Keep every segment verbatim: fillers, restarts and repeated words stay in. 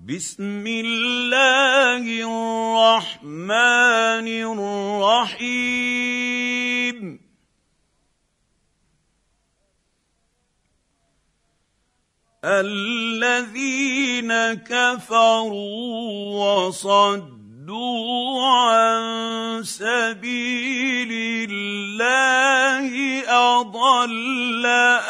بسم الله الرحمن الرحيم الذين كفروا وصدوا عن سبيل الله أضل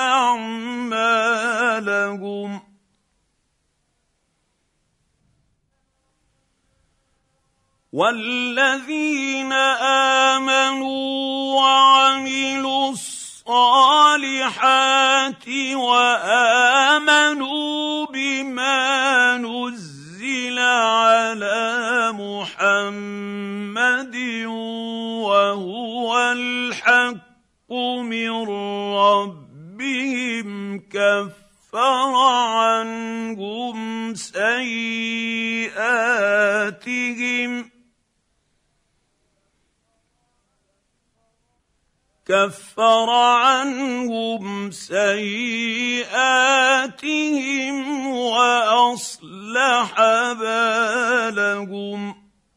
أعمالهم والذين آمنوا وعملوا الصالحات وآمنوا بما نزل على محمد وهو الحق من ربهم كفر عنهم سيئاتهم كفر عنهم سيئاتهم وأصلح بالهم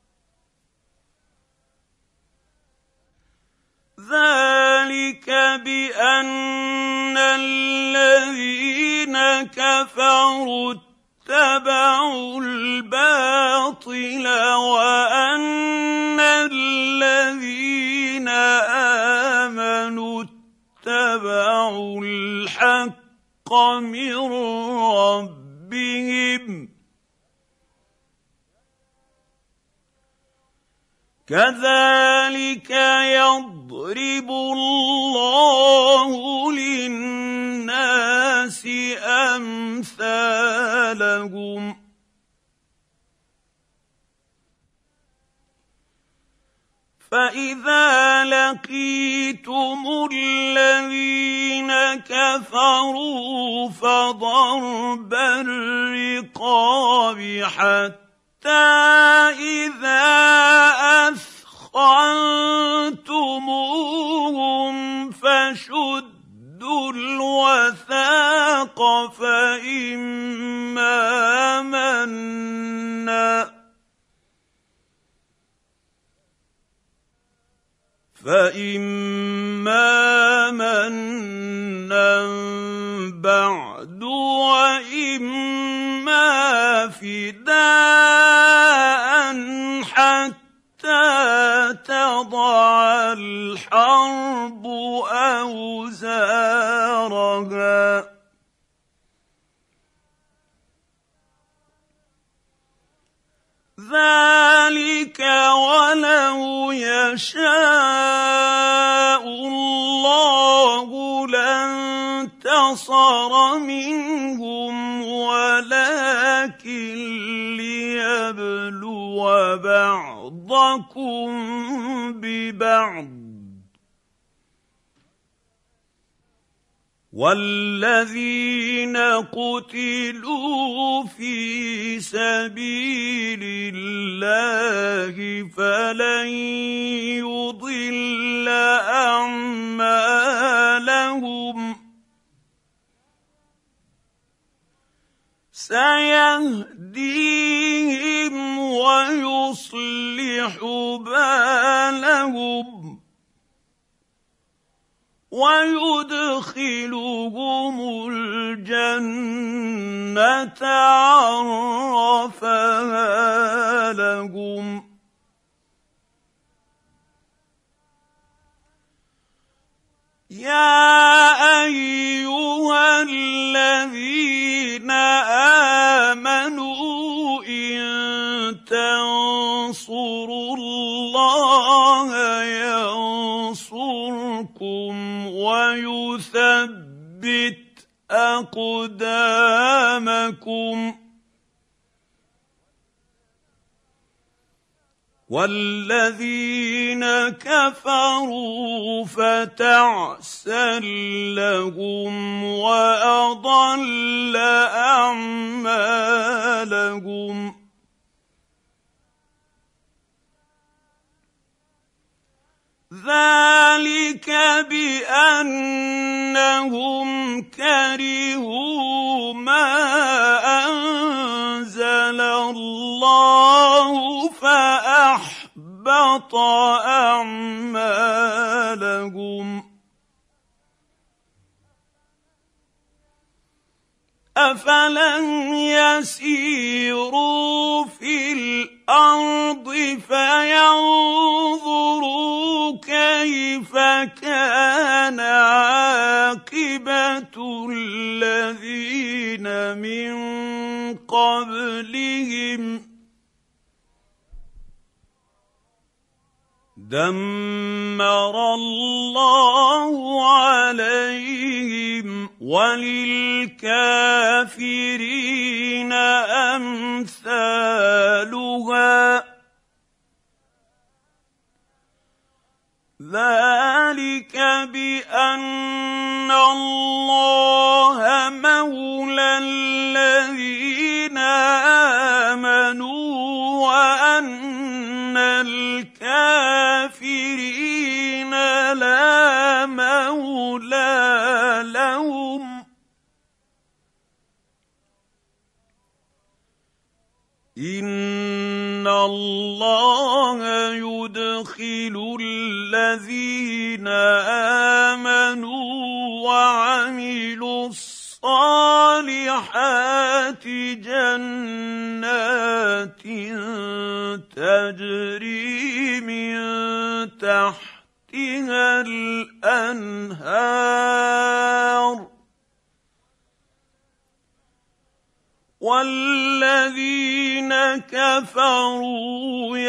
ذلك بأن الذين كفروا اتبعوا الباطل وأن الذين آمنوا اتبعوا الحق من ربهم كذلك يضرب الله للناس أمثالهم فإذا لقيتم الذين كفروا فضرب الرقاب حتى إذا أثخنتموهم فشدوا الوثاق فإما منا فإما منا بعد وإما فداء حتى تضع الحرب أوزارها ذلك ولو يشاء الله لانتصر منهم ولكن ليبلو بعضكم ببعض والذين قتلوا في سبيل الله فلن يضل أعمالهم سيهديهم ويصلح بالهم ويدخلهم الجنة عرفها لهم يا أيها الذين آمنوا إن تنصروا الله ينصركم ويثبت أقدامكم والذين كفروا فتعسا لهم وأضل أعمالهم ذلك بأنهم كرهوا ما أنزل أعمالهم أفلم يسيروا في الأرض فينظروا كيف كان عاقبة الذين من قبلهم دمر الله عليهم وللكافرين أمثالها ذلك بأن الله مولى الذين آمنوا وأن الكافرين لا مولى لهم إن الله يدخل الذين آمنوا وعملوا الصالحات جنات تجري من تحتها الأنهار والذين كفروا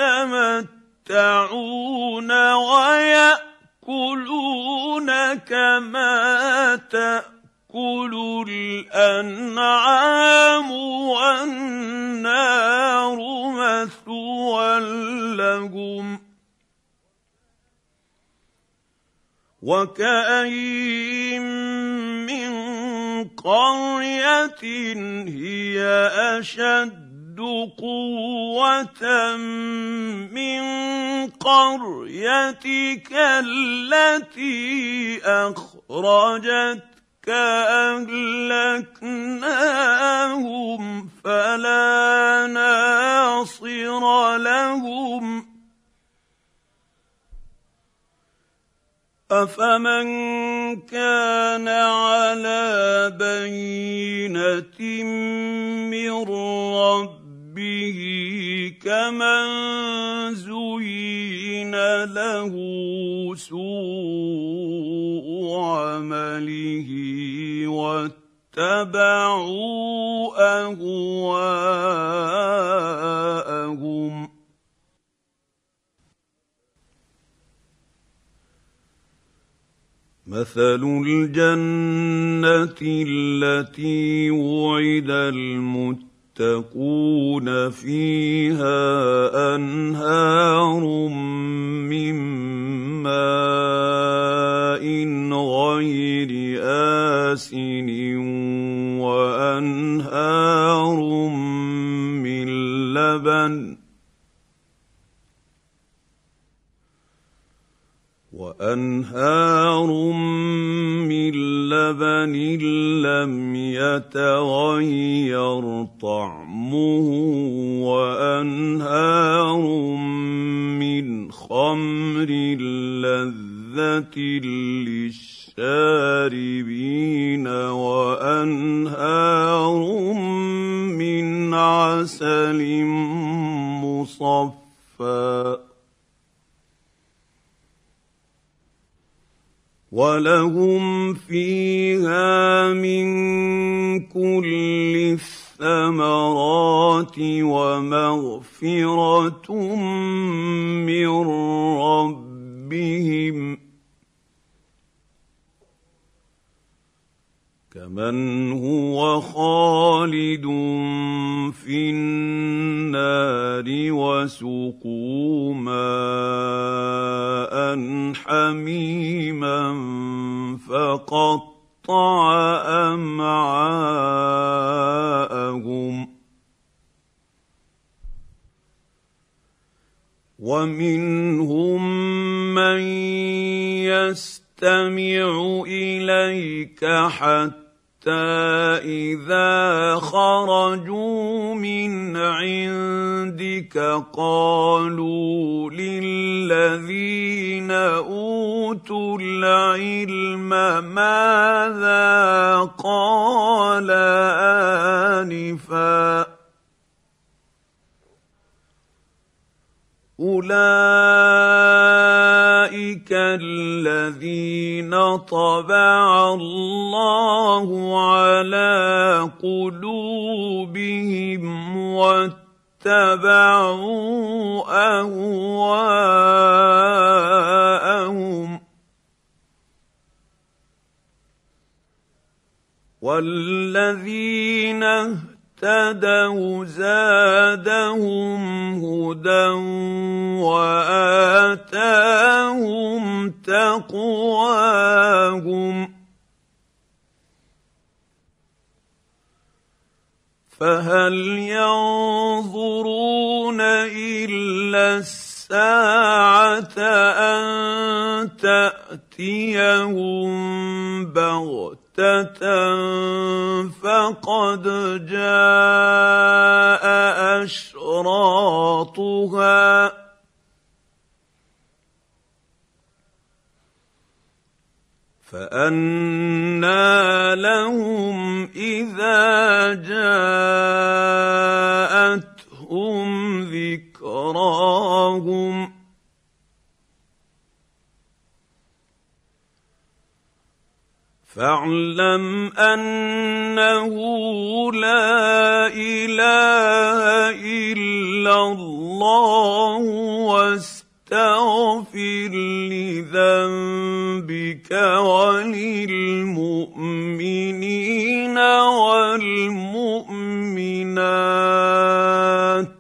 يتمتعون ويأكلون كما تأكل الأنعام والنار مثوى لهم وكأين من قرية هي أشد قوة من قريتك التي أخرجتك أهلكناهم فلا ناصر لهم أفمن كان على بينة من ربه كمن زين له سوء عمله واتبعوا أهواءهم مثل الجنة التي وعد المتقون فيها أنهار من ماء غير آسن وأنهار من لبن وأنهار من لبن لم يتغير طعمه وأنهار من خمر لذة للشاربين وأنهار من عسل مصفى ولهم فيها من كل الثمرات ومغفرة من ربهم كمن هو خالد في النار وسقوا ماء حميما فقطع أمعاءهم ومنهم من يستمع إليك حتى إذا خرجوا من عندك قالوا للذين أوتوا العلم ماذا قال آنفا أولئك الذين طبع الله على قلوبهم واتبعوا أهواءهم والذين اهتدوا زادهم هدى وآتاهم تقواهم فهل ينظرون إلا الساعة أن تأتيهم بغتة فقد جاء أشراطها فأنى لهم إذا جاءتهم ذكراهم فاعلم أنه لا إله إلا الله واستغفر لذنبك وللمؤمنين والمؤمنات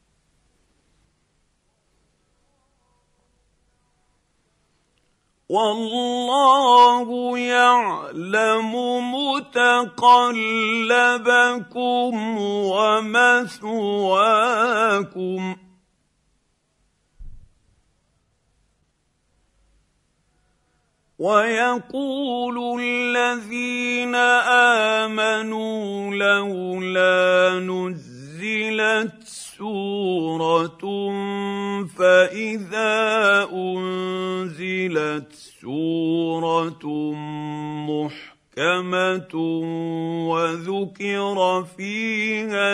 والله يعلم متقلبكم ومثواكم ويقول الذين آمنوا لولا نزلت سورة فإذا أنزلت سورة محكمة وذكر فيها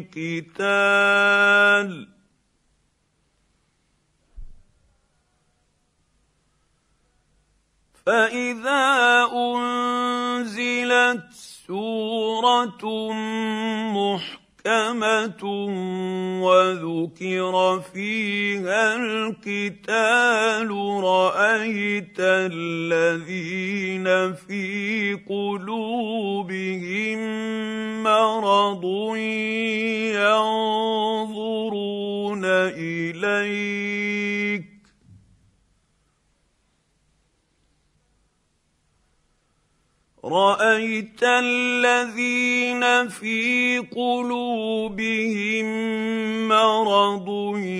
القتال فإذا أنزلت سورة محكمة وذكر فيها القتال رأيت الذين في قلوبهم مرض ينظرون إليك رأيت الذين في قلوبهم مرض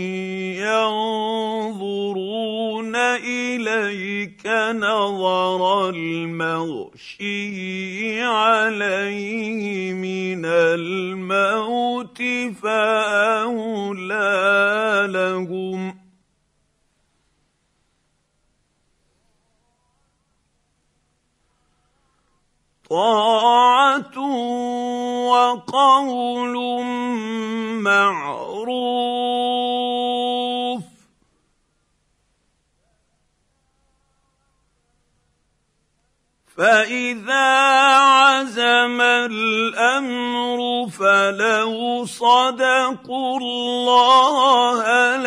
ينظرون إليك نظر المغشي عليه من الموت فأولى لهم طاعة وقول معروف فإذا عزم الأمر فلو صدقوا الله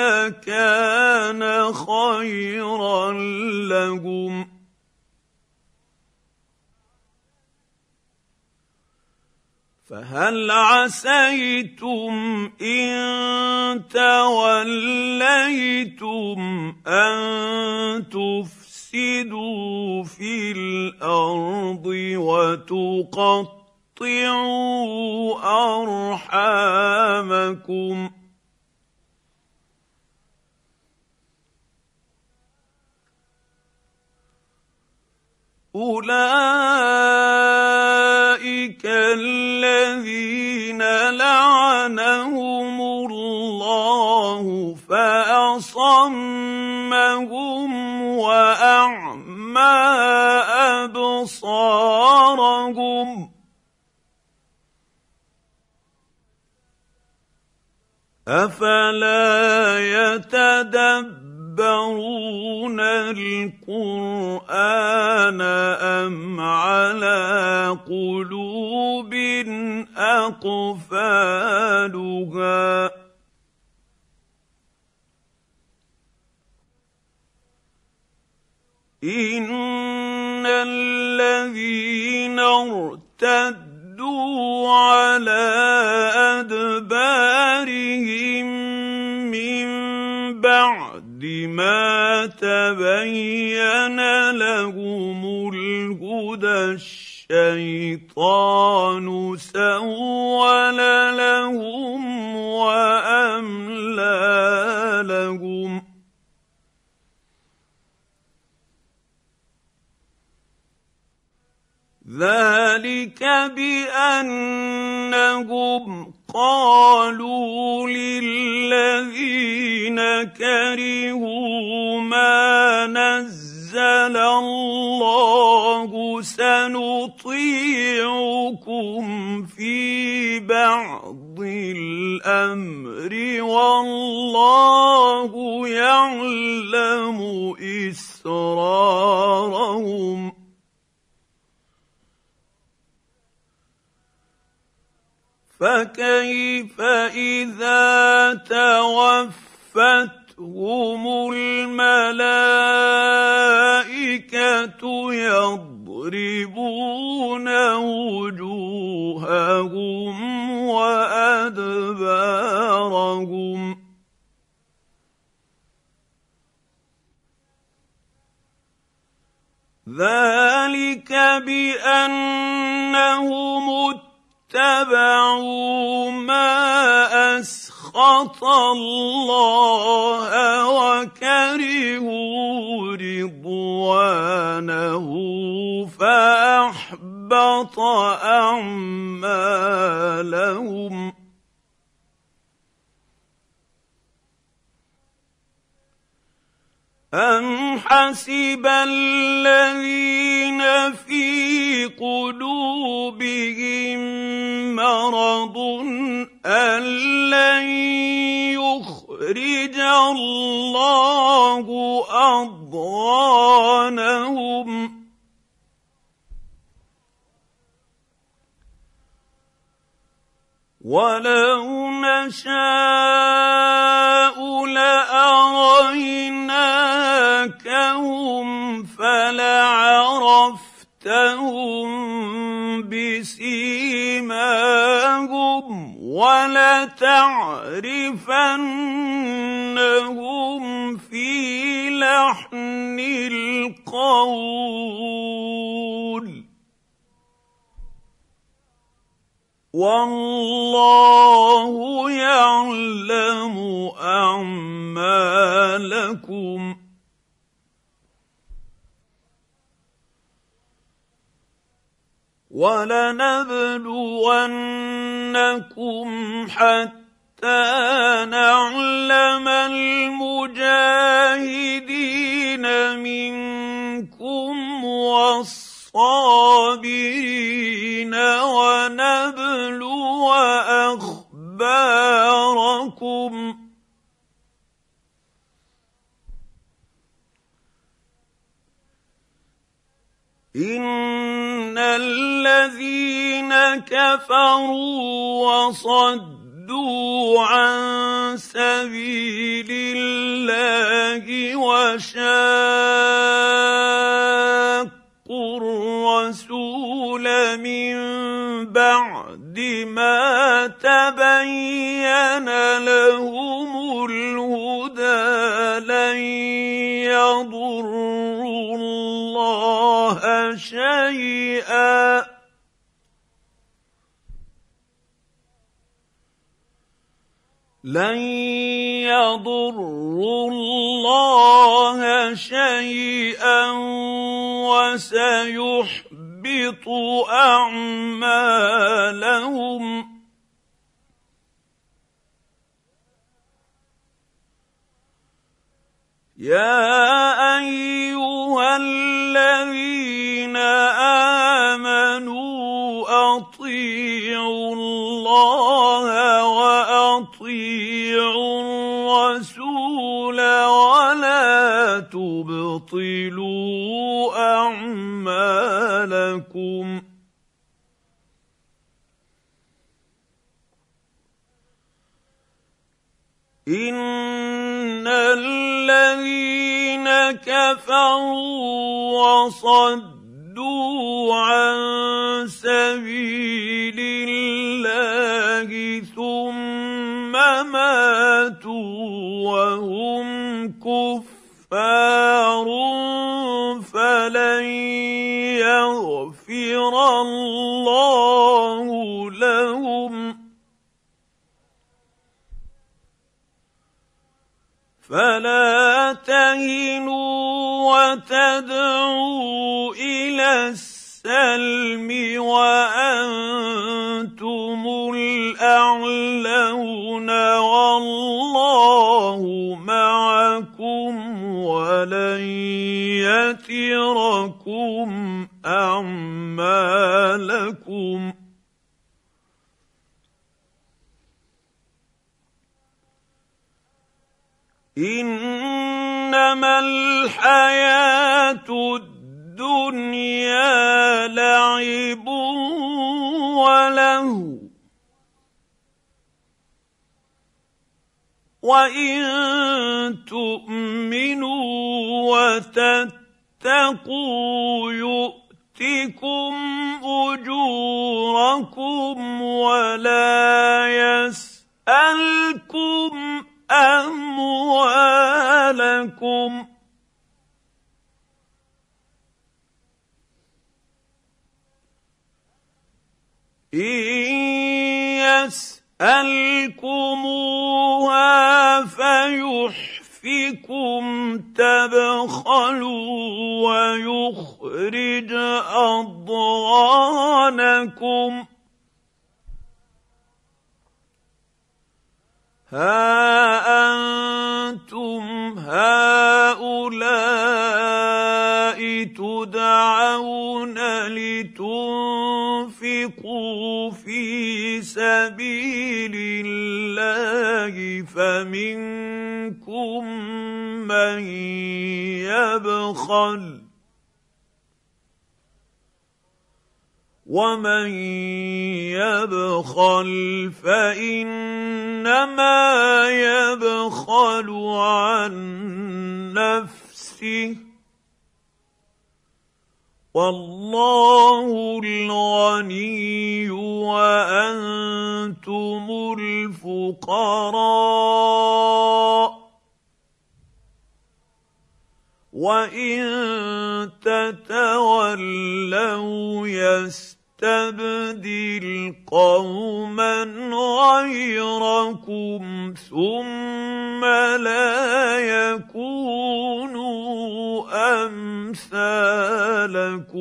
لكان خيرا لهم فهل عسيتم إن توليتم أن تفسدوا في الأرض وتقطعوا أرحامكم أولئك لهم أفلا يتدبرون القرآن أم على قلوب أقفالها إن الذين ارتدوا على أدبارهم من بعد ما تبين لهم الهدى الشيطان سول لهم وأملى لهم ذلك بأنهم قالوا للذين كرهوا ما نزل الله سنطيعكم في بعض الأمر والله يعلم إسرارهم فكيف إذا توفتهم الملائكة يضربون وجوههم وأدبارهم ذلك بأنهم اتبعوا ما أسخط الله وكرهوا رضوانه فأحبط أعمالهم أم حسب الذين في قلوبهم مرض أن لن يخرج الله أضغانهم ولو نشاء لأريناكهم فلعرفتهم بسيماهم ولتعرفنهم في لحن القول والله يعلم أعمالكم ولنبلونكم حتى نعلم المجاهدين منكم والصابرين ونبلو أخباركم إن الذين كفروا وصدوا عن سبيل الله وشاقوا الرسول من بعد ما تبين لهم الهدى لن يضروا الله شيئا لن يضروا الله شيئا وسيحبط أعمالهم يا أيها الذين آمنوا اطيعوا الله واطيعوا الرسول ولا تبطلوا اعمالكم إن الذين كفروا وصدوا عن سبيل الله ثم ماتوا وهم كفار فلن يغفر الله لهم فلا تهنوا وتدعوا إلى السلم وأنتم الأعلون والله معكم ولن يتركم أعمالكم إنما الحياة الدنيا لعب ولهو وإن تؤمنوا وتتقوا يؤتكم أجوركم ولا يسألكم أموالكم إن يسألكموها فيحفكم تبخلوا ويخرج أضغانكم ها أنتم هؤلاء تدعون لتنفقوا في سبيل الله فمنكم من يبخل ومن يبخل فإنما يبخل عن نفسه والله الغني وأنتم الفقراء وإن تتولوا يستبدل قوما غيركم ثم لا يكونوا أمثالكم